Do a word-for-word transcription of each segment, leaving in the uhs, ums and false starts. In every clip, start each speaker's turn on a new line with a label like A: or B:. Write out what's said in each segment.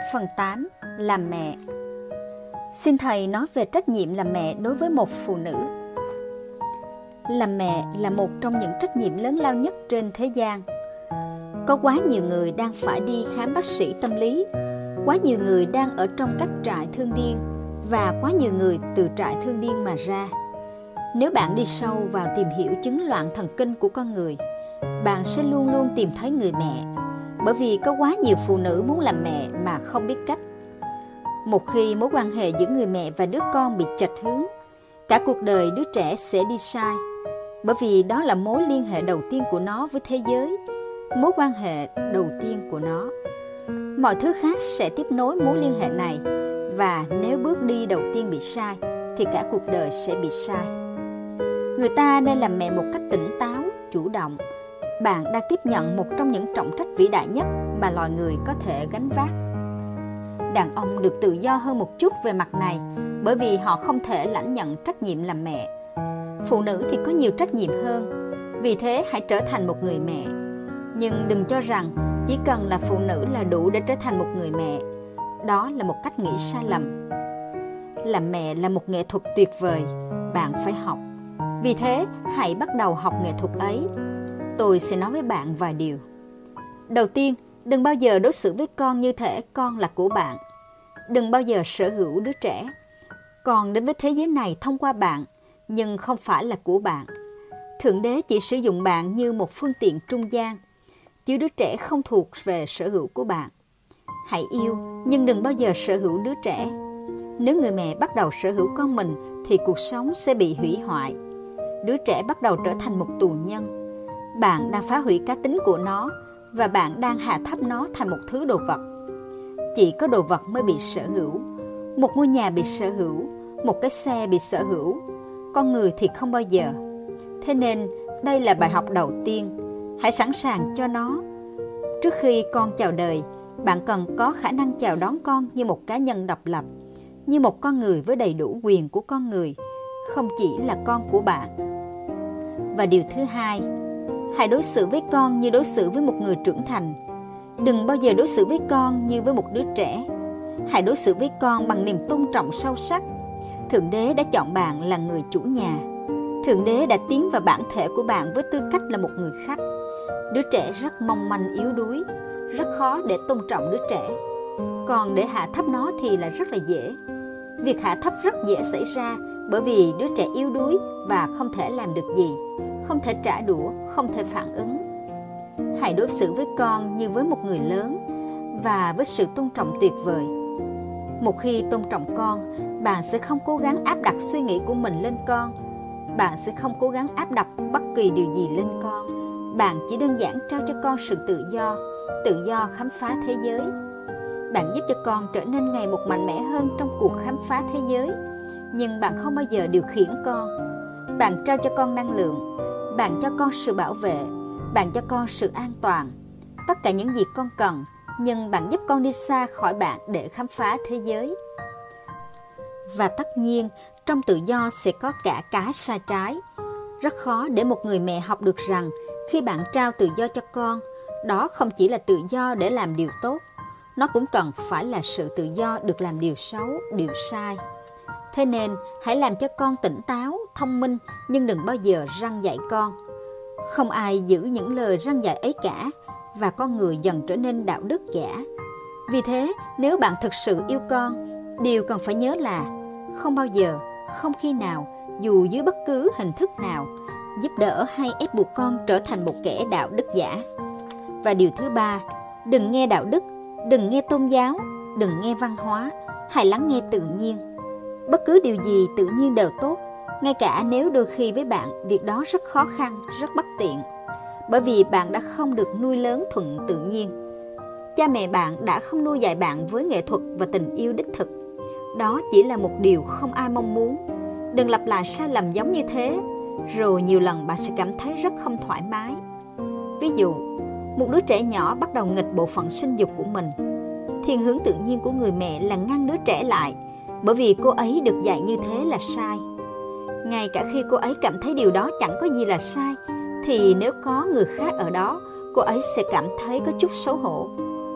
A: Phần tám. Làm mẹ. Xin Thầy nói về trách nhiệm làm mẹ đối với một phụ nữ. Làm mẹ là một trong những trách nhiệm lớn lao nhất trên thế gian. Có quá nhiều người đang phải đi khám bác sĩ tâm lý, quá nhiều người đang ở trong các trại thương điên, và quá nhiều người từ trại thương điên mà ra. Nếu bạn đi sâu vào tìm hiểu chứng loạn thần kinh của con người, bạn sẽ luôn luôn tìm thấy người mẹ, bởi vì có quá nhiều phụ nữ muốn làm mẹ mà không biết cách. Một khi mối quan hệ giữa người mẹ và đứa con bị chệch hướng, cả cuộc đời đứa trẻ sẽ đi sai, bởi vì đó là mối liên hệ đầu tiên của nó với thế giới, mối quan hệ đầu tiên của nó. Mọi thứ khác sẽ tiếp nối mối liên hệ này, và nếu bước đi đầu tiên bị sai, thì cả cuộc đời sẽ bị sai. Người ta nên làm mẹ một cách tỉnh táo, chủ động. Bạn đang tiếp nhận một trong những trọng trách vĩ đại nhất mà loài người có thể gánh vác. Đàn ông được tự do hơn một chút về mặt này, bởi vì họ không thể lãnh nhận trách nhiệm làm mẹ. Phụ nữ thì có nhiều trách nhiệm hơn, vì thế hãy trở thành một người mẹ. Nhưng đừng cho rằng chỉ cần là phụ nữ là đủ để trở thành một người mẹ. Đó là một cách nghĩ sai lầm. Làm mẹ là một nghệ thuật tuyệt vời, bạn phải học. Vì thế, hãy bắt đầu học nghệ thuật ấy. Tôi sẽ nói với bạn vài điều. Đầu tiên, đừng bao giờ đối xử với con như thể con là của bạn. Đừng bao giờ sở hữu đứa trẻ. Con đến với thế giới này thông qua bạn, nhưng không phải là của bạn. Thượng Đế chỉ sử dụng bạn như một phương tiện trung gian, chứ đứa trẻ không thuộc về sở hữu của bạn. Hãy yêu, nhưng đừng bao giờ sở hữu đứa trẻ. Nếu người mẹ bắt đầu sở hữu con mình, thì cuộc sống sẽ bị hủy hoại. Đứa trẻ bắt đầu trở thành một tù nhân. Bạn đang phá hủy cá tính của nó, và bạn đang hạ thấp nó thành một thứ đồ vật. Chỉ có đồ vật mới bị sở hữu. Một ngôi nhà bị sở hữu, một cái xe bị sở hữu, con người thì không bao giờ. Thế nên, đây là bài học đầu tiên. Hãy sẵn sàng cho nó. Trước khi con chào đời, bạn cần có khả năng chào đón con như một cá nhân độc lập, như một con người với đầy đủ quyền của con người, không chỉ là con của bạn. Và điều thứ hai, hãy đối xử với con như đối xử với một người trưởng thành. Đừng bao giờ đối xử với con như với một đứa trẻ. Hãy đối xử với con bằng niềm tôn trọng sâu sắc. Thượng Đế đã chọn bạn là người chủ nhà. Thượng Đế đã tiến vào bản thể của bạn với tư cách là một người khách. Đứa trẻ rất mong manh yếu đuối, rất khó để tôn trọng đứa trẻ. Còn để hạ thấp nó thì là rất là dễ. Việc hạ thấp rất dễ xảy ra bởi vì đứa trẻ yếu đuối và không thể làm được gì, không thể trả đũa, không thể phản ứng. Hãy đối xử với con như với một người lớn và với sự tôn trọng tuyệt vời. Một khi tôn trọng con, bạn sẽ không cố gắng áp đặt suy nghĩ của mình lên con. Bạn sẽ không cố gắng áp đặt bất kỳ điều gì lên con. Bạn chỉ đơn giản trao cho con sự tự do, tự do khám phá thế giới. Bạn giúp cho con trở nên ngày một mạnh mẽ hơn trong cuộc khám phá thế giới. Nhưng bạn không bao giờ điều khiển con. Bạn trao cho con năng lượng. Bạn cho con sự bảo vệ. Bạn cho con sự an toàn. Tất cả những gì con cần. Nhưng bạn giúp con đi xa khỏi bạn để khám phá thế giới. Và tất nhiên, trong tự do sẽ có cả cái sai trái. Rất khó để một người mẹ học được rằng khi bạn trao tự do cho con, đó không chỉ là tự do để làm điều tốt. Nó cũng cần phải là sự tự do được làm điều xấu, điều sai. Thế nên, hãy làm cho con tỉnh táo, thông minh, nhưng đừng bao giờ răn dạy con. Không ai giữ những lời răn dạy ấy cả, và con người dần trở nên đạo đức giả. Vì thế, nếu bạn thực sự yêu con, điều cần phải nhớ là không bao giờ, không khi nào, dù dưới bất cứ hình thức nào, giúp đỡ hay ép buộc con trở thành một kẻ đạo đức giả. Và điều thứ ba, đừng nghe đạo đức, đừng nghe tôn giáo, đừng nghe văn hóa, hãy lắng nghe tự nhiên. Bất cứ điều gì tự nhiên đều tốt, ngay cả nếu đôi khi với bạn việc đó rất khó khăn, rất bất tiện, bởi vì bạn đã không được nuôi lớn thuận tự nhiên. Cha mẹ bạn đã không nuôi dạy bạn với nghệ thuật và tình yêu đích thực. Đó chỉ là một điều không ai mong muốn. Đừng lặp lại sai lầm giống như thế, rồi nhiều lần bạn sẽ cảm thấy rất không thoải mái. Ví dụ, một đứa trẻ nhỏ bắt đầu nghịch bộ phận sinh dục của mình. Thiên hướng tự nhiên của người mẹ là ngăn đứa trẻ lại, bởi vì cô ấy được dạy như thế là sai. Ngay cả khi cô ấy cảm thấy điều đó chẳng có gì là sai, thì nếu có người khác ở đó, cô ấy sẽ cảm thấy có chút xấu hổ.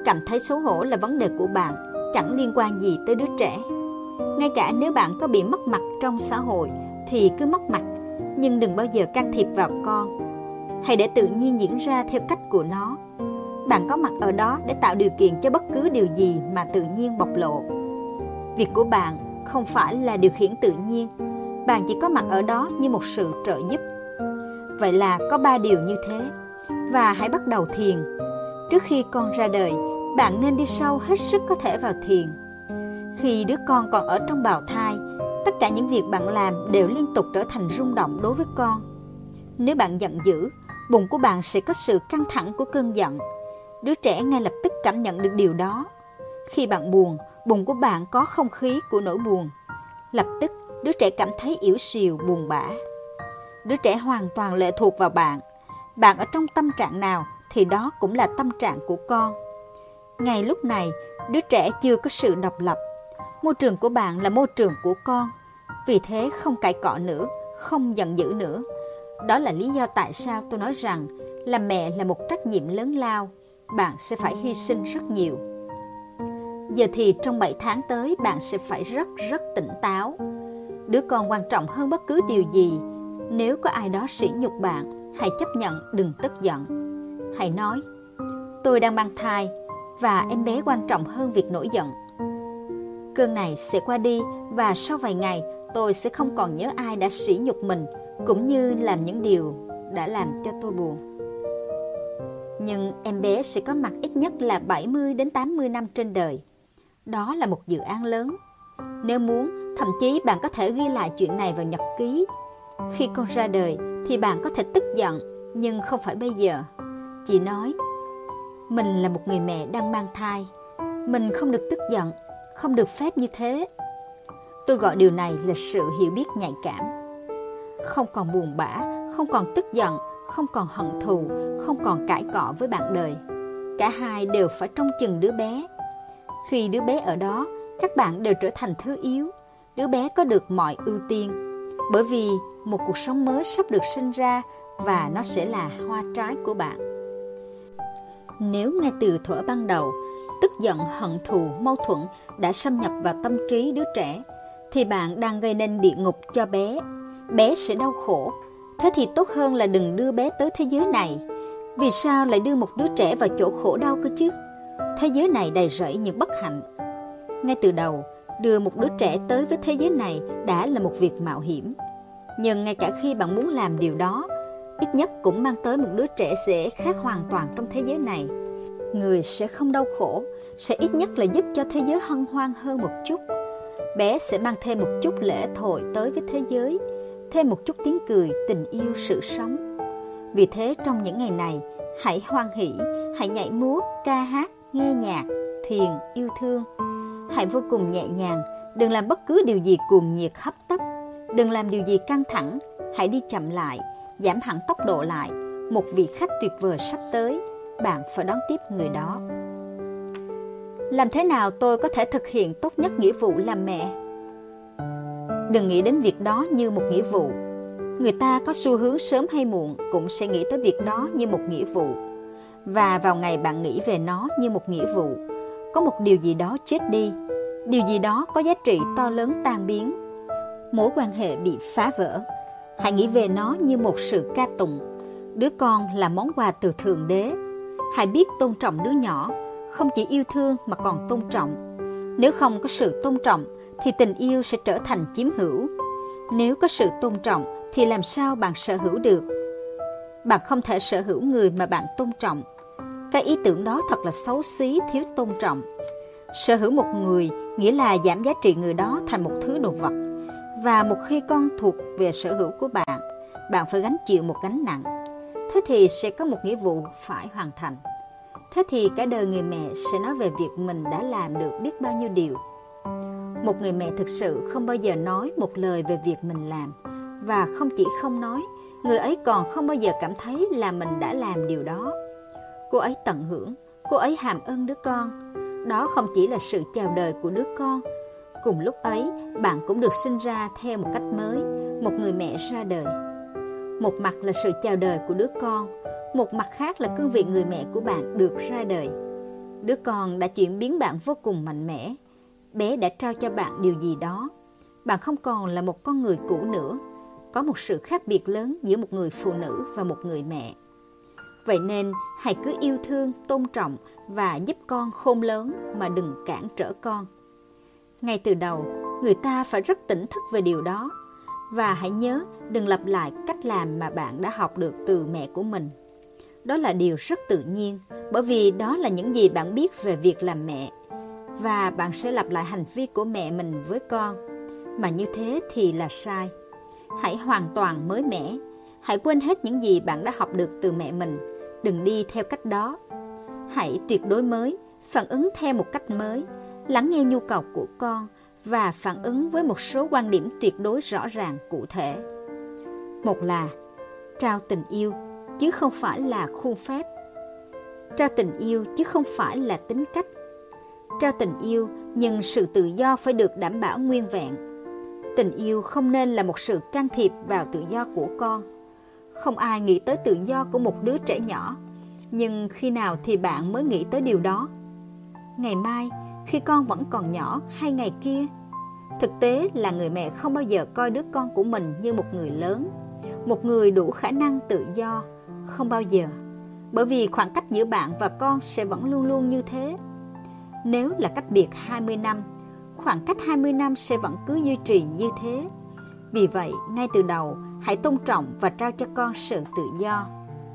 A: Cảm thấy xấu hổ là vấn đề của bạn, chẳng liên quan gì tới đứa trẻ. Ngay cả nếu bạn có bị mất mặt trong xã hội thì cứ mất mặt, nhưng đừng bao giờ can thiệp vào con. Hãy để tự nhiên diễn ra theo cách của nó. Bạn có mặt ở đó để tạo điều kiện cho bất cứ điều gì mà tự nhiên bộc lộ. Việc của bạn không phải là điều khiển tự nhiên, bạn chỉ có mặt ở đó như một sự trợ giúp. Vậy là có ba điều như thế, và hãy bắt đầu thiền. Trước khi con ra đời, bạn nên đi sâu hết sức có thể vào thiền. Khi đứa con còn ở trong bào thai, tất cả những việc bạn làm đều liên tục trở thành rung động đối với con. Nếu bạn giận dữ, bụng của bạn sẽ có sự căng thẳng của cơn giận. Đứa trẻ ngay lập tức cảm nhận được điều đó. Khi bạn buồn, bụng của bạn có không khí của nỗi buồn. Lập tức, đứa trẻ cảm thấy yếu xìu, buồn bã. Đứa trẻ hoàn toàn lệ thuộc vào bạn. Bạn ở trong tâm trạng nào thì đó cũng là tâm trạng của con. Ngay lúc này, đứa trẻ chưa có sự độc lập. Môi trường của bạn là môi trường của con. Vì thế không cãi cọ nữa, không giận dữ nữa. Đó là lý do tại sao tôi nói rằng làm mẹ là một trách nhiệm lớn lao. Bạn sẽ phải hy sinh rất nhiều. Giờ thì trong bảy tháng tới bạn sẽ phải rất rất tỉnh táo. Đứa con quan trọng hơn bất cứ điều gì. Nếu có ai đó sỉ nhục bạn, hãy chấp nhận, đừng tức giận. Hãy nói, tôi đang mang thai và em bé quan trọng hơn việc nổi giận. Cơn này sẽ qua đi và sau vài ngày tôi sẽ không còn nhớ ai đã sỉ nhục mình cũng như làm những điều đã làm cho tôi buồn. Nhưng em bé sẽ có mặt ít nhất là bảy mươi đến tám mươi năm trên đời. Đó là một dự án lớn. Nếu muốn, thậm chí bạn có thể ghi lại chuyện này vào nhật ký. Khi con ra đời thì bạn có thể tức giận, nhưng không phải bây giờ. Chị nói, mình là một người mẹ đang mang thai. Mình không được tức giận, không được phép như thế. Tôi gọi điều này là sự hiểu biết nhạy cảm. Không còn buồn bã, không còn tức giận, không còn hận thù, không còn cãi cọ với bạn đời. Cả hai đều phải trông chừng đứa bé. Khi đứa bé ở đó, các bạn đều trở thành thứ yếu. Đứa bé có được mọi ưu tiên, bởi vì một cuộc sống mới sắp được sinh ra và nó sẽ là hoa trái của bạn. Nếu ngay từ thuở ban đầu, tức giận, hận thù, mâu thuẫn đã xâm nhập vào tâm trí đứa trẻ, thì bạn đang gây nên địa ngục cho bé. Bé sẽ đau khổ. Thế thì tốt hơn là đừng đưa bé tới thế giới này. Vì sao lại đưa một đứa trẻ vào chỗ khổ đau cơ chứ? Thế giới này đầy rẫy những bất hạnh. Ngay từ đầu, đưa một đứa trẻ tới với thế giới này đã là một việc mạo hiểm. Nhưng ngay cả khi bạn muốn làm điều đó, ít nhất cũng mang tới một đứa trẻ sẽ khác hoàn toàn trong thế giới này. Người sẽ không đau khổ, sẽ ít nhất là giúp cho thế giới hân hoan hơn một chút. Bé sẽ mang thêm một chút lễ thội tới với thế giới, thêm một chút tiếng cười, tình yêu, sự sống. Vì thế trong những ngày này, hãy hoan hỷ, hãy nhảy múa, ca hát, nghe nhạc, thiền, yêu thương. Hãy vô cùng nhẹ nhàng, đừng làm bất cứ điều gì cuồng nhiệt hấp tấp, đừng làm điều gì căng thẳng, hãy đi chậm lại, giảm hẳn tốc độ lại. Một vị khách tuyệt vời sắp tới, bạn phải đón tiếp người đó. Làm thế nào tôi có thể thực hiện tốt nhất nghĩa vụ làm mẹ? Đừng nghĩ đến việc đó như một nghĩa vụ. Người ta có xu hướng sớm hay muộn cũng sẽ nghĩ tới việc đó như một nghĩa vụ. Và vào ngày bạn nghĩ về nó như một nghĩa vụ, có một điều gì đó chết đi, điều gì đó có giá trị to lớn tan biến. Mối quan hệ bị phá vỡ. Hãy nghĩ về nó như một sự ca tụng. Đứa con là món quà từ Thượng Đế. Hãy biết tôn trọng đứa nhỏ, không chỉ yêu thương mà còn tôn trọng. Nếu không có sự tôn trọng thì tình yêu sẽ trở thành chiếm hữu. Nếu có sự tôn trọng thì làm sao bạn sở hữu được? Bạn không thể sở hữu người mà bạn tôn trọng. Cái ý tưởng đó thật là xấu xí, thiếu tôn trọng. Sở hữu một người nghĩa là giảm giá trị người đó thành một thứ đồ vật. Và một khi con thuộc về sở hữu của bạn, bạn phải gánh chịu một gánh nặng. Thế thì sẽ có một nghĩa vụ phải hoàn thành. Thế thì cả đời người mẹ sẽ nói về việc mình đã làm được biết bao nhiêu điều. Một người mẹ thực sự không bao giờ nói một lời về việc mình làm. Và không chỉ không nói, người ấy còn không bao giờ cảm thấy là mình đã làm điều đó. Cô ấy tận hưởng, cô ấy hàm ơn đứa con. Đó không chỉ là sự chào đời của đứa con. Cùng lúc ấy, bạn cũng được sinh ra theo một cách mới, một người mẹ ra đời. Một mặt là sự chào đời của đứa con, một mặt khác là cương vị người mẹ của bạn được ra đời. Đứa con đã chuyển biến bạn vô cùng mạnh mẽ. Bé đã trao cho bạn điều gì đó. Bạn không còn là một con người cũ nữa. Có một sự khác biệt lớn giữa một người phụ nữ và một người mẹ. Vậy nên hãy cứ yêu thương, tôn trọng và giúp con khôn lớn mà đừng cản trở con. Ngay từ đầu, người ta phải rất tỉnh thức về điều đó. Và hãy nhớ đừng lặp lại cách làm mà bạn đã học được từ mẹ của mình. Đó là điều rất tự nhiên, bởi vì đó là những gì bạn biết về việc làm mẹ. Và bạn sẽ lặp lại hành vi của mẹ mình với con. Mà như thế thì là sai. Hãy hoàn toàn mới mẻ. Hãy quên hết những gì bạn đã học được từ mẹ mình. Đừng đi theo cách đó. Hãy tuyệt đối mới, phản ứng theo một cách mới, lắng nghe nhu cầu của con và phản ứng với một số quan điểm tuyệt đối rõ ràng cụ thể. Một là trao tình yêu chứ không phải là khuôn phép. Trao tình yêu chứ không phải là tính cách. Trao tình yêu nhưng sự tự do phải được đảm bảo nguyên vẹn. Tình yêu không nên là một sự can thiệp vào tự do của con. Không ai nghĩ tới tự do của một đứa trẻ nhỏ. Nhưng khi nào thì bạn mới nghĩ tới điều đó? Ngày mai, khi con vẫn còn nhỏ, hay ngày kia? Thực tế là người mẹ không bao giờ coi đứa con của mình như một người lớn, một người đủ khả năng tự do. Không bao giờ. Bởi vì khoảng cách giữa bạn và con sẽ vẫn luôn luôn như thế. Nếu là cách biệt hai mươi năm, khoảng cách hai mươi năm sẽ vẫn cứ duy trì như thế. Vì vậy, ngay từ đầu, hãy tôn trọng và trao cho con sự tự do.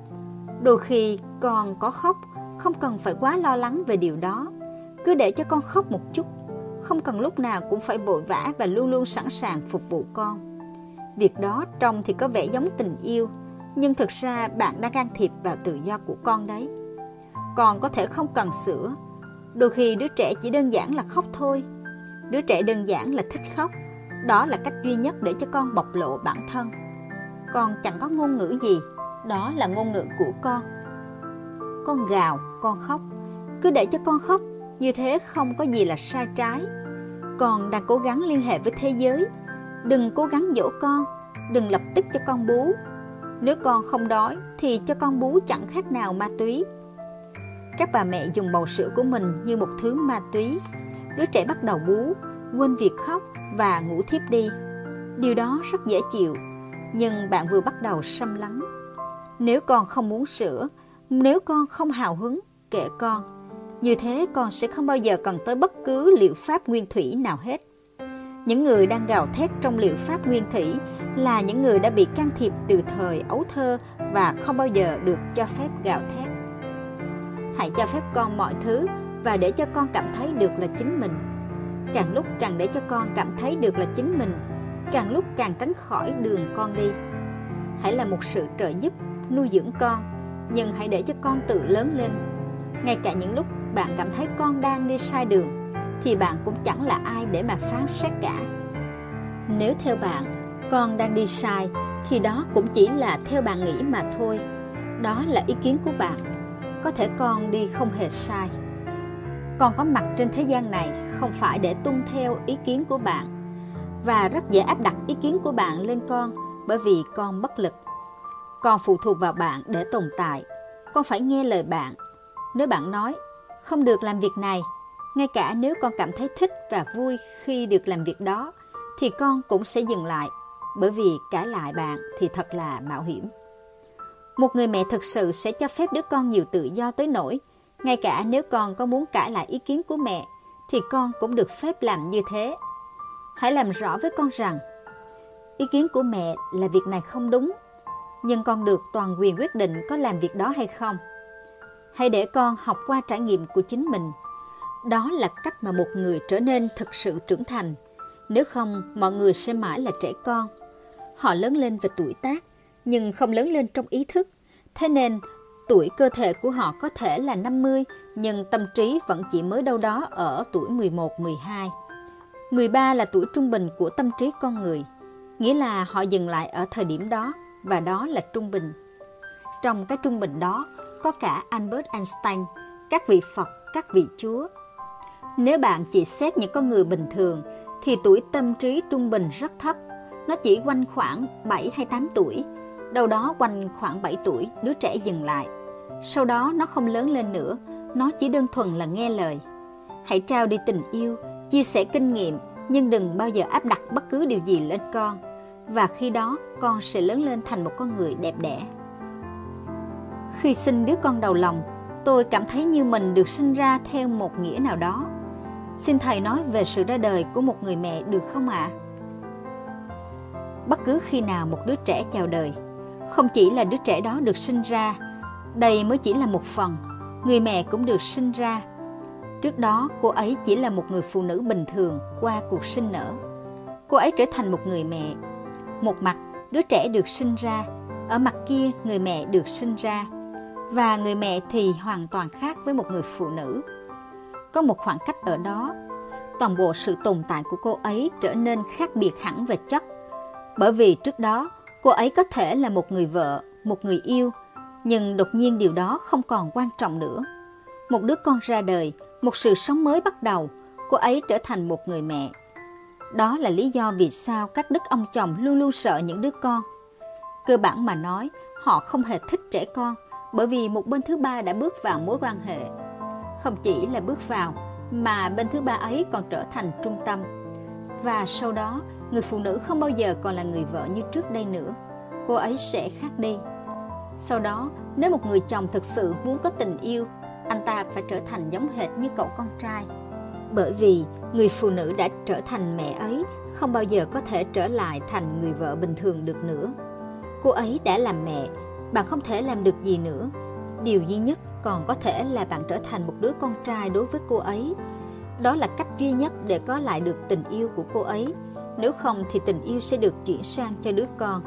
A: Đôi khi con có khóc, không cần phải quá lo lắng về điều đó. Cứ để cho con khóc một chút. Không cần lúc nào cũng phải vội vã và luôn luôn sẵn sàng phục vụ con. Việc đó trông thì có vẻ giống tình yêu, nhưng thực ra bạn đang can thiệp vào tự do của con đấy. Con có thể không cần sữa. Đôi khi đứa trẻ chỉ đơn giản là khóc thôi. Đứa trẻ đơn giản là thích khóc. Đó là cách duy nhất để cho con bộc lộ bản thân. Con chẳng có ngôn ngữ gì. Đó là ngôn ngữ của con. Con gào, con khóc. Cứ để cho con khóc. Như thế không có gì là sai trái. Con đang cố gắng liên hệ với thế giới. Đừng cố gắng dỗ con. Đừng lập tức cho con bú. Nếu con không đói thì cho con bú chẳng khác nào ma túy. Các bà mẹ dùng bầu sữa của mình như một thứ ma túy. Đứa trẻ bắt đầu bú, quên việc khóc và ngủ thiếp đi. Điều đó rất dễ chịu, nhưng bạn vừa bắt đầu xâm lấn. Nếu con không muốn sữa, nếu con không hào hứng, kệ con. Như thế con sẽ không bao giờ cần tới bất cứ liệu pháp nguyên thủy nào hết. Những người đang gào thét trong liệu pháp nguyên thủy là những người đã bị can thiệp từ thời ấu thơ và không bao giờ được cho phép gào thét. Hãy cho phép con mọi thứ và để cho con cảm thấy được là chính mình. Càng lúc càng để cho con cảm thấy được là chính mình, càng lúc càng tránh khỏi đường con đi. Hãy là một sự trợ giúp, nuôi dưỡng con, nhưng hãy để cho con tự lớn lên. Ngay cả những lúc bạn cảm thấy con đang đi sai đường, thì bạn cũng chẳng là ai để mà phán xét cả. Nếu theo bạn, con đang đi sai, thì đó cũng chỉ là theo bạn nghĩ mà thôi. Đó là ý kiến của bạn. Có thể con đi không hề sai. Con có mặt trên thế gian này không phải để tuân theo ý kiến của bạn, và rất dễ áp đặt ý kiến của bạn lên con, bởi vì con bất lực. Con phụ thuộc vào bạn để tồn tại. Con phải nghe lời bạn. Nếu bạn nói không được làm việc này, ngay cả nếu con cảm thấy thích và vui khi được làm việc đó, thì con cũng sẽ dừng lại, bởi vì cãi lại bạn thì thật là mạo hiểm. Một người mẹ thực sự sẽ cho phép đứa con nhiều tự do tới nỗi ngay cả nếu con có muốn cãi lại ý kiến của mẹ, thì con cũng được phép làm như thế. Hãy làm rõ với con rằng ý kiến của mẹ là việc này không đúng, nhưng con được toàn quyền quyết định có làm việc đó hay không. Hãy để con học qua trải nghiệm của chính mình. Đó là cách mà một người trở nên thực sự trưởng thành. Nếu không, mọi người sẽ mãi là trẻ con. Họ lớn lên về tuổi tác, nhưng không lớn lên trong ý thức. Thế nên, tuổi cơ thể của họ có thể là năm mươi, nhưng tâm trí vẫn chỉ mới đâu đó ở tuổi mười một, mười hai. mười ba là tuổi trung bình của tâm trí con người, nghĩa là họ dừng lại ở thời điểm đó, và đó là trung bình. Trong cái trung bình đó, có cả Albert Einstein, các vị Phật, các vị Chúa. Nếu bạn chỉ xét những con người bình thường, thì tuổi tâm trí trung bình rất thấp. Nó chỉ quanh khoảng bảy hay tám tuổi. Đâu đó quanh khoảng bảy tuổi, đứa trẻ dừng lại. Sau đó nó không lớn lên nữa, nó chỉ đơn thuần là nghe lời. Hãy trao đi tình yêu, chia sẻ kinh nghiệm, nhưng đừng bao giờ áp đặt bất cứ điều gì lên con. Và khi đó, con sẽ lớn lên thành một con người đẹp đẽ. Khi sinh đứa con đầu lòng, tôi cảm thấy như mình được sinh ra theo một nghĩa nào đó. Xin Thầy nói về sự ra đời của một người mẹ được không ạ? À? Bất cứ khi nào một đứa trẻ chào đời, không chỉ là đứa trẻ đó được sinh ra, đây mới chỉ là một phần, người mẹ cũng được sinh ra. Trước đó, cô ấy chỉ là một người phụ nữ bình thường qua cuộc sinh nở. Cô ấy trở thành một người mẹ. Một mặt, đứa trẻ được sinh ra, ở mặt kia người mẹ được sinh ra. Và người mẹ thì hoàn toàn khác với một người phụ nữ. Có một khoảng cách ở đó. Toàn bộ sự tồn tại của cô ấy trở nên khác biệt hẳn về chất. Bởi vì trước đó, cô ấy có thể là một người vợ, một người yêu, nhưng đột nhiên điều đó không còn quan trọng nữa. Một đứa con ra đời, một sự sống mới bắt đầu, cô ấy trở thành một người mẹ. Đó là lý do vì sao các đức ông chồng luôn luôn sợ những đứa con. Cơ bản mà nói, họ không hề thích trẻ con, bởi vì một bên thứ ba đã bước vào mối quan hệ. Không chỉ là bước vào, mà bên thứ ba ấy còn trở thành trung tâm. Và sau đó, người phụ nữ không bao giờ còn là người vợ như trước đây nữa. Cô ấy sẽ khác đi. Sau đó, nếu một người chồng thực sự muốn có tình yêu, anh ta phải trở thành giống hệt như cậu con trai. Bởi vì người phụ nữ đã trở thành mẹ ấy không bao giờ có thể trở lại thành người vợ bình thường được nữa. Cô ấy đã làm mẹ, bạn không thể làm được gì nữa. Điều duy nhất còn có thể là bạn trở thành một đứa con trai đối với cô ấy. Đó là cách duy nhất để có lại được tình yêu của cô ấy. Nếu không thì tình yêu sẽ được chuyển sang cho đứa con.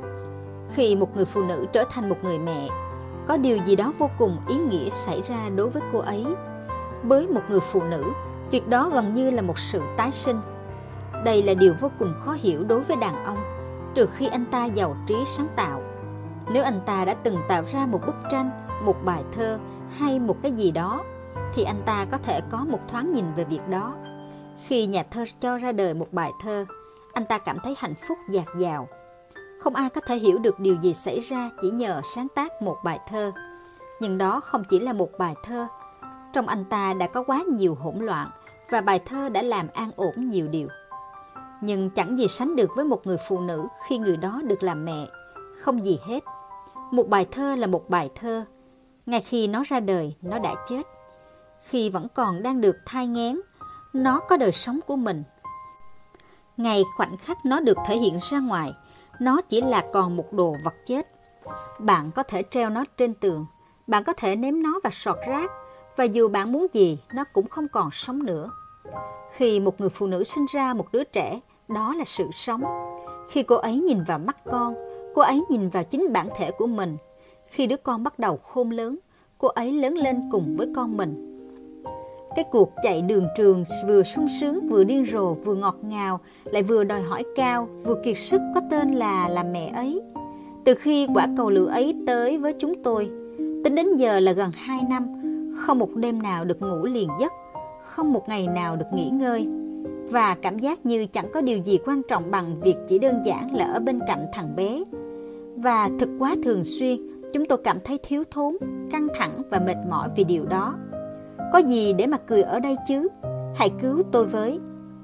A: Khi một người phụ nữ trở thành một người mẹ, có điều gì đó vô cùng ý nghĩa xảy ra đối với cô ấy. Với một người phụ nữ, việc đó gần như là một sự tái sinh. Đây là điều vô cùng khó hiểu đối với đàn ông, trừ khi anh ta giàu trí sáng tạo. Nếu anh ta đã từng tạo ra một bức tranh, một bài thơ hay một cái gì đó, thì anh ta có thể có một thoáng nhìn về việc đó. Khi nhà thơ cho ra đời một bài thơ, anh ta cảm thấy hạnh phúc dạt dào. Không ai có thể hiểu được điều gì xảy ra chỉ nhờ sáng tác một bài thơ. Nhưng đó không chỉ là một bài thơ. Trong anh ta đã có quá nhiều hỗn loạn, và bài thơ đã làm an ổn nhiều điều. Nhưng chẳng gì sánh được với một người phụ nữ khi người đó được làm mẹ. Không gì hết. Một bài thơ là một bài thơ. Ngay khi nó ra đời, nó đã chết. Khi vẫn còn đang được thai nghén, nó có đời sống của mình. Ngay khoảnh khắc nó được thể hiện ra ngoài, nó chỉ là còn một đồ vật chết. Bạn có thể treo nó trên tường, bạn có thể ném nó vào sọt rác, và dù bạn muốn gì, nó cũng không còn sống nữa. Khi một người phụ nữ sinh ra một đứa trẻ, đó là sự sống. Khi cô ấy nhìn vào mắt con, cô ấy nhìn vào chính bản thể của mình. Khi đứa con bắt đầu khôn lớn, cô ấy lớn lên cùng với con mình. Cái cuộc chạy đường trường vừa sung sướng, vừa điên rồ, vừa ngọt ngào, lại vừa đòi hỏi cao, vừa kiệt sức có tên là làm mẹ ấy. Từ khi quả cầu lửa ấy tới với chúng tôi, tính đến giờ là gần hai năm, không một đêm nào được ngủ liền giấc, không một ngày nào được nghỉ ngơi. Và cảm giác như chẳng có điều gì quan trọng bằng việc chỉ đơn giản là ở bên cạnh thằng bé. Và thực quá thường xuyên, chúng tôi cảm thấy thiếu thốn, căng thẳng và mệt mỏi vì điều đó. Có gì để mà cười ở đây chứ? Hãy cứu tôi với.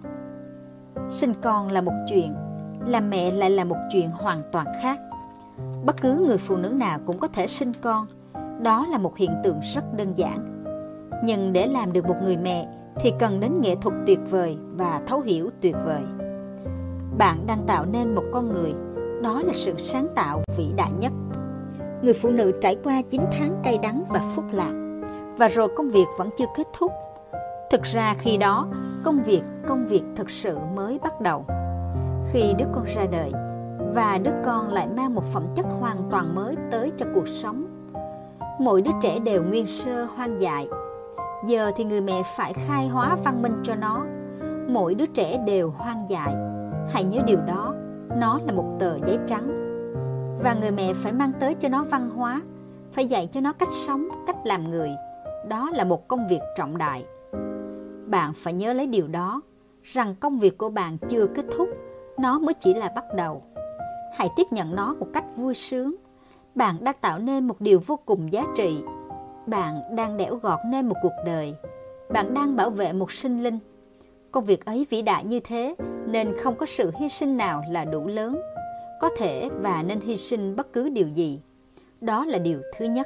A: Sinh con là một chuyện, làm mẹ lại là một chuyện hoàn toàn khác. Bất cứ người phụ nữ nào cũng có thể sinh con. Đó là một hiện tượng rất đơn giản. Nhưng để làm được một người mẹ thì cần đến nghệ thuật tuyệt vời và thấu hiểu tuyệt vời. Bạn đang tạo nên một con người. Đó là sự sáng tạo vĩ đại nhất. Người phụ nữ trải qua chín tháng cay đắng và phúc lạc, và rồi công việc vẫn chưa kết thúc. Thực ra khi đó, công việc, công việc thực sự mới bắt đầu. Khi đứa con ra đời, và đứa con lại mang một phẩm chất hoàn toàn mới tới cho cuộc sống. Mỗi đứa trẻ đều nguyên sơ hoang dại. Giờ thì người mẹ phải khai hóa văn minh cho nó. Mỗi đứa trẻ đều hoang dại. Hãy nhớ điều đó, nó là một tờ giấy trắng. Và người mẹ phải mang tới cho nó văn hóa, phải dạy cho nó cách sống, cách làm người. Đó là một công việc trọng đại. Bạn phải nhớ lấy điều đó, rằng công việc của bạn chưa kết thúc, nó mới chỉ là bắt đầu. Hãy tiếp nhận nó một cách vui sướng. Bạn đã tạo nên một điều vô cùng giá trị. bạn đang đẽo gọt nên một cuộc đời. Bạn đang bảo vệ một sinh linh. Công việc ấy vĩ đại như thế nên không có sự hy sinh nào là đủ lớn. Có thể và nên hy sinh bất cứ điều gì. Đó là điều thứ nhất.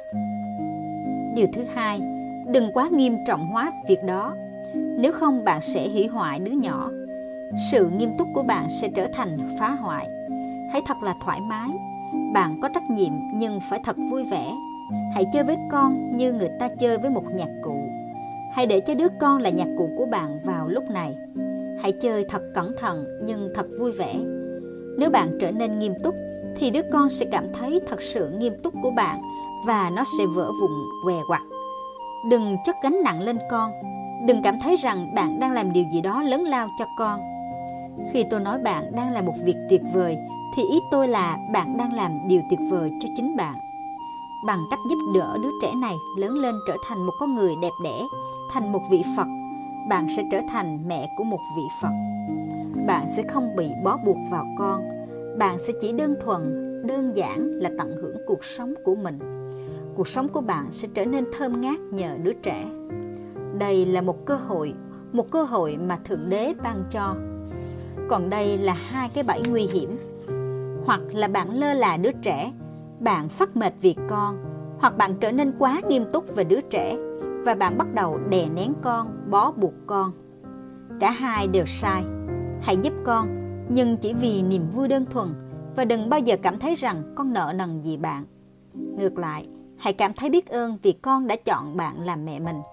A: Điều thứ hai, đừng quá nghiêm trọng hóa việc đó. Nếu không bạn sẽ hủy hoại đứa nhỏ. Sự nghiêm túc của bạn sẽ trở thành phá hoại. Hãy thật là thoải mái. Bạn có trách nhiệm nhưng phải thật vui vẻ. Hãy chơi với con như người ta chơi với một nhạc cụ. Hãy để cho đứa con là nhạc cụ của bạn vào lúc này. Hãy chơi thật cẩn thận nhưng thật vui vẻ. Nếu bạn trở nên nghiêm túc thì đứa con sẽ cảm thấy thật sự nghiêm túc của bạn và nó sẽ vỡ vụn què quặt. Đừng chất gánh nặng lên con. Đừng cảm thấy rằng bạn đang làm điều gì đó lớn lao cho con. Khi tôi nói bạn đang làm một việc tuyệt vời thì ý tôi là bạn đang làm điều tuyệt vời cho chính bạn. Bằng cách giúp đỡ đứa trẻ này lớn lên trở thành một con người đẹp đẽ, thành một vị Phật, bạn sẽ trở thành mẹ của một vị Phật. Bạn sẽ không bị bó buộc vào con. Bạn sẽ chỉ đơn thuần, đơn giản là tận hưởng cuộc sống của mình. Cuộc sống của bạn sẽ trở nên thơm ngát nhờ đứa trẻ. Đây là một cơ hội, một cơ hội mà Thượng Đế ban cho. Còn đây là hai cái bẫy nguy hiểm. Hoặc là bạn lơ là đứa trẻ, bạn phát mệt vì con, hoặc bạn trở nên quá nghiêm túc về đứa trẻ và bạn bắt đầu đè nén con, bó buộc con. Cả hai đều sai. Hãy giúp con, nhưng chỉ vì niềm vui đơn thuần, và đừng bao giờ cảm thấy rằng con nợ nần gì bạn. Ngược lại, hãy cảm thấy biết ơn vì con đã chọn bạn làm mẹ mình.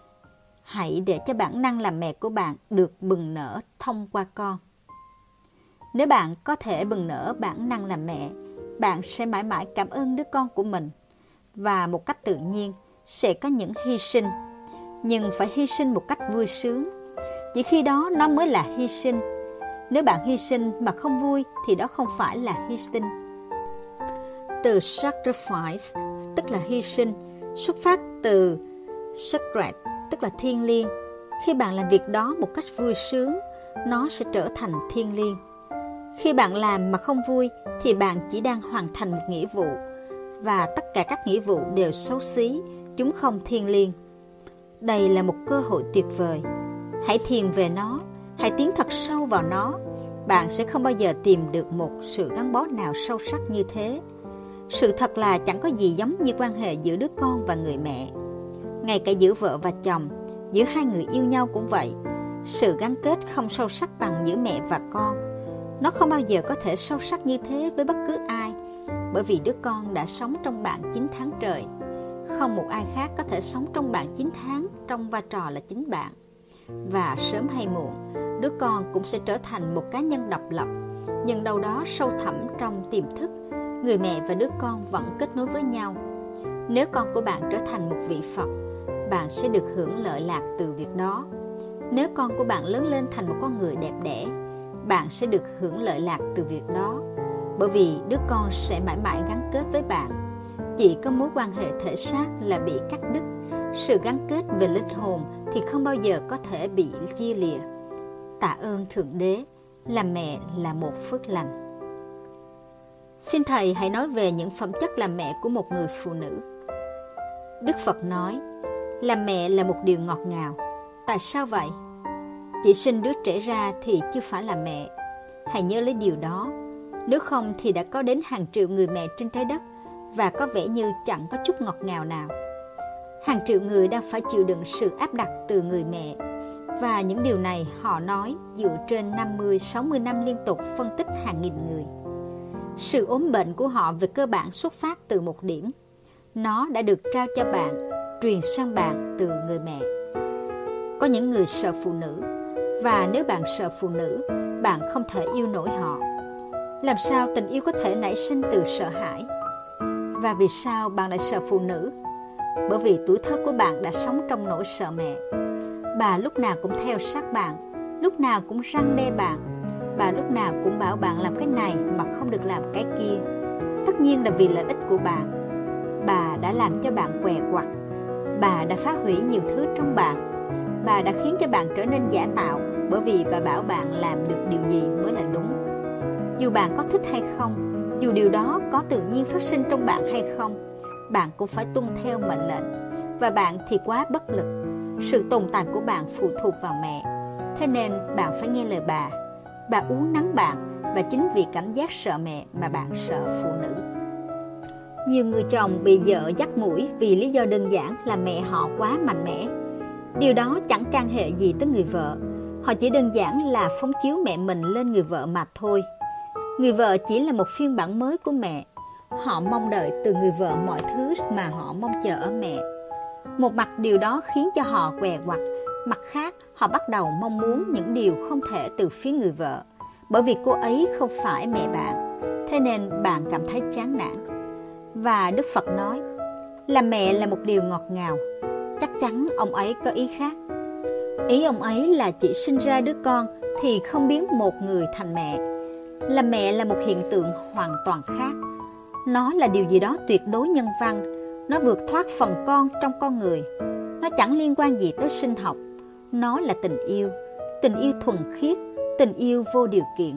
A: Hãy để cho bản năng làm mẹ của bạn được bừng nở thông qua con. Nếu bạn có thể bừng nở bản năng làm mẹ, bạn sẽ mãi mãi cảm ơn đứa con của mình. Và một cách tự nhiên sẽ có những hy sinh, nhưng phải hy sinh một cách vui sướng. Chỉ khi đó nó mới là hy sinh. Nếu bạn hy sinh mà không vui thì đó không phải là hy sinh. Từ sacrifice, tức là hy sinh, xuất phát từ sacred, tức là thiêng liêng. Khi bạn làm việc đó một cách vui sướng, nó sẽ trở thành thiêng liêng. Khi bạn làm mà không vui thì bạn chỉ đang hoàn thành một nghĩa vụ, và tất cả các nghĩa vụ đều xấu xí, chúng không thiêng liêng. Đây là một cơ hội tuyệt vời. Hãy thiền về nó, hãy tiến thật sâu vào nó. Bạn sẽ không bao giờ tìm được một sự gắn bó nào sâu sắc như thế. Sự thật là chẳng có gì giống như quan hệ giữa đứa con và người mẹ. Ngay cả giữa vợ và chồng, giữa hai người yêu nhau cũng vậy. Sự gắn kết không sâu sắc bằng giữa mẹ và con. Nó không bao giờ có thể sâu sắc như thế với bất cứ ai, bởi vì đứa con đã sống trong bạn chín tháng trời. Không một ai khác có thể sống trong bạn chín tháng trong vai trò là chính bạn. Và sớm hay muộn, đứa con cũng sẽ trở thành một cá nhân độc lập. Nhưng đâu đó sâu thẳm trong tiềm thức, người mẹ và đứa con vẫn kết nối với nhau. Nếu con của bạn trở thành một vị Phật, bạn sẽ được hưởng lợi lạc từ việc đó. Nếu con của bạn lớn lên thành một con người đẹp đẽ, bạn sẽ được hưởng lợi lạc từ việc đó. Bởi vì đứa con sẽ mãi mãi gắn kết với bạn. Chỉ có mối quan hệ thể xác là bị cắt đứt. Sự gắn kết về linh hồn thì không bao giờ có thể bị chia lìa. Tạ ơn Thượng Đế, làm mẹ là một phước lành. Xin Thầy hãy nói về những phẩm chất làm mẹ của một người phụ nữ. Đức Phật nói, làm mẹ là một điều ngọt ngào. Tại sao vậy? Chỉ sinh đứa trẻ ra thì chưa phải là mẹ. Hãy nhớ lấy điều đó. Nếu không thì đã có đến hàng triệu người mẹ trên trái đất, và có vẻ như chẳng có chút ngọt ngào nào. Hàng triệu người đang phải chịu đựng sự áp đặt từ người mẹ. Và những điều này họ nói dựa trên năm mươi sáu mươi năm liên tục phân tích hàng nghìn người. Sự ốm bệnh của họ về cơ bản xuất phát từ một điểm. Nó đã được trao cho bạn, truyền sang bạn từ người mẹ. Có những người sợ phụ nữ, và nếu bạn sợ phụ nữ, bạn không thể yêu nổi họ. Làm sao tình yêu có thể nảy sinh từ sợ hãi? Và vì sao bạn lại sợ phụ nữ? Bởi vì tuổi thơ của bạn đã sống trong nỗi sợ mẹ. Bà lúc nào cũng theo sát bạn, lúc nào cũng răn đe bạn. Bà lúc nào cũng bảo bạn làm cái này mà không được làm cái kia. Tất nhiên là vì lợi ích của bạn. Bà đã làm cho bạn què quặt. Bà đã phá hủy nhiều thứ trong bạn. Bà đã khiến cho bạn trở nên giả tạo, bởi vì bà bảo bạn làm được điều gì mới là đúng. Dù bạn có thích hay không, dù điều đó có tự nhiên phát sinh trong bạn hay không, bạn cũng phải tuân theo mệnh lệnh. và bạn thì quá bất lực. Sự tồn tại của bạn phụ thuộc vào mẹ, thế nên bạn phải nghe lời bà. Bà uốn nắn bạn, và chính vì cảm giác sợ mẹ mà bạn sợ phụ nữ. Nhiều người chồng bị vợ dắt mũi vì lý do đơn giản là mẹ họ quá mạnh mẽ. Điều đó chẳng can hệ gì tới người vợ. Họ chỉ đơn giản là phóng chiếu mẹ mình lên người vợ mà thôi. Người vợ chỉ là một phiên bản mới của mẹ. Họ mong đợi từ người vợ mọi thứ mà họ mong chờ ở mẹ. Một mặt điều đó khiến cho họ què quặt, mặt khác họ bắt đầu mong muốn những điều không thể từ phía người vợ, bởi vì cô ấy không phải mẹ bạn, thế nên bạn cảm thấy chán nản. Và Đức Phật nói, làm mẹ là một điều ngọt ngào. Chắc chắn ông ấy có ý khác. Ý ông ấy là chỉ sinh ra đứa con thì không biến một người thành mẹ. Làm mẹ là một hiện tượng hoàn toàn khác. Nó là điều gì đó tuyệt đối nhân văn. Nó vượt thoát phần con trong con người. Nó chẳng liên quan gì tới sinh học. Nó là tình yêu, tình yêu thuần khiết, tình yêu vô điều kiện.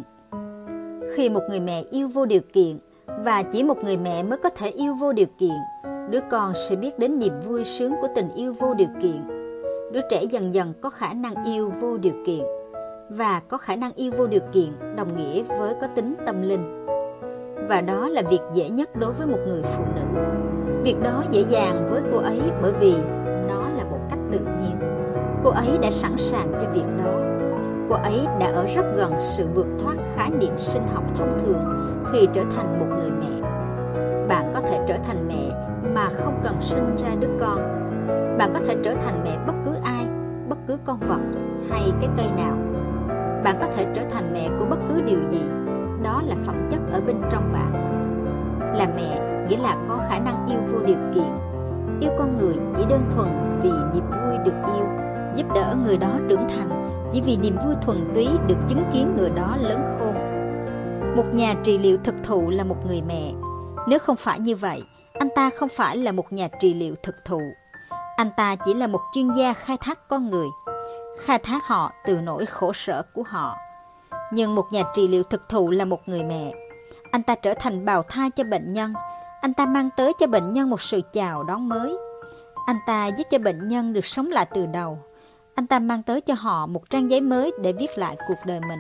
A: Khi một người mẹ yêu vô điều kiện, và chỉ một người mẹ mới có thể yêu vô điều kiện, đứa con sẽ biết đến niềm vui sướng của tình yêu vô điều kiện. Đứa trẻ dần dần có khả năng yêu vô điều kiện, và có khả năng yêu vô điều kiện đồng nghĩa với có tính tâm linh. Và đó là việc dễ nhất đối với một người phụ nữ. Việc đó dễ dàng với cô ấy bởi vì nó là một cách tự nhiên. Cô ấy đã sẵn sàng cho việc đó. Cô ấy đã ở rất gần sự vượt thoát khái niệm sinh học thông thường khi trở thành một người mẹ. Bạn có thể trở thành mẹ mà không cần sinh ra đứa con. Bạn có thể trở thành mẹ bất cứ ai, bất cứ con vật hay cái cây nào. Bạn có thể trở thành mẹ của bất cứ điều gì. Đó là phẩm chất ở bên trong bạn. Là mẹ nghĩa là có khả năng yêu vô điều kiện. Yêu con người chỉ đơn thuần vì niềm vui được yêu, giúp đỡ người đó trưởng thành chỉ vì niềm vui thuần túy được chứng kiến người đó lớn khôn. Một nhà trị liệu thực thụ là một người mẹ. Nếu không phải như vậy, anh ta không phải là một nhà trị liệu thực thụ. Anh ta chỉ là một chuyên gia khai thác con người, khai thác họ từ nỗi khổ sở của họ. Nhưng một nhà trị liệu thực thụ là một người mẹ. Anh ta trở thành bào thai cho bệnh nhân. Anh ta mang tới cho bệnh nhân một sự chào đón mới. Anh ta giúp cho bệnh nhân được sống lại từ đầu. Anh ta mang tới cho họ một trang giấy mới để viết lại cuộc đời mình.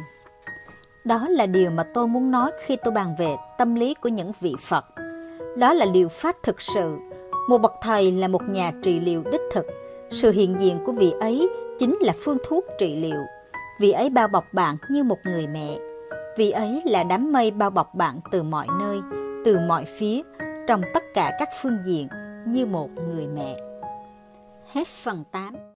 A: Đó là điều mà tôi muốn nói khi tôi bàn về tâm lý của những vị Phật. Đó là liệu pháp thực sự. Một bậc thầy là một nhà trị liệu đích thực. Sự hiện diện của vị ấy chính là phương thuốc trị liệu. Vị ấy bao bọc bạn như một người mẹ. Vị ấy là đám mây bao bọc bạn từ mọi nơi, từ mọi phía, trong tất cả các phương diện như một người mẹ. Hết phần tám.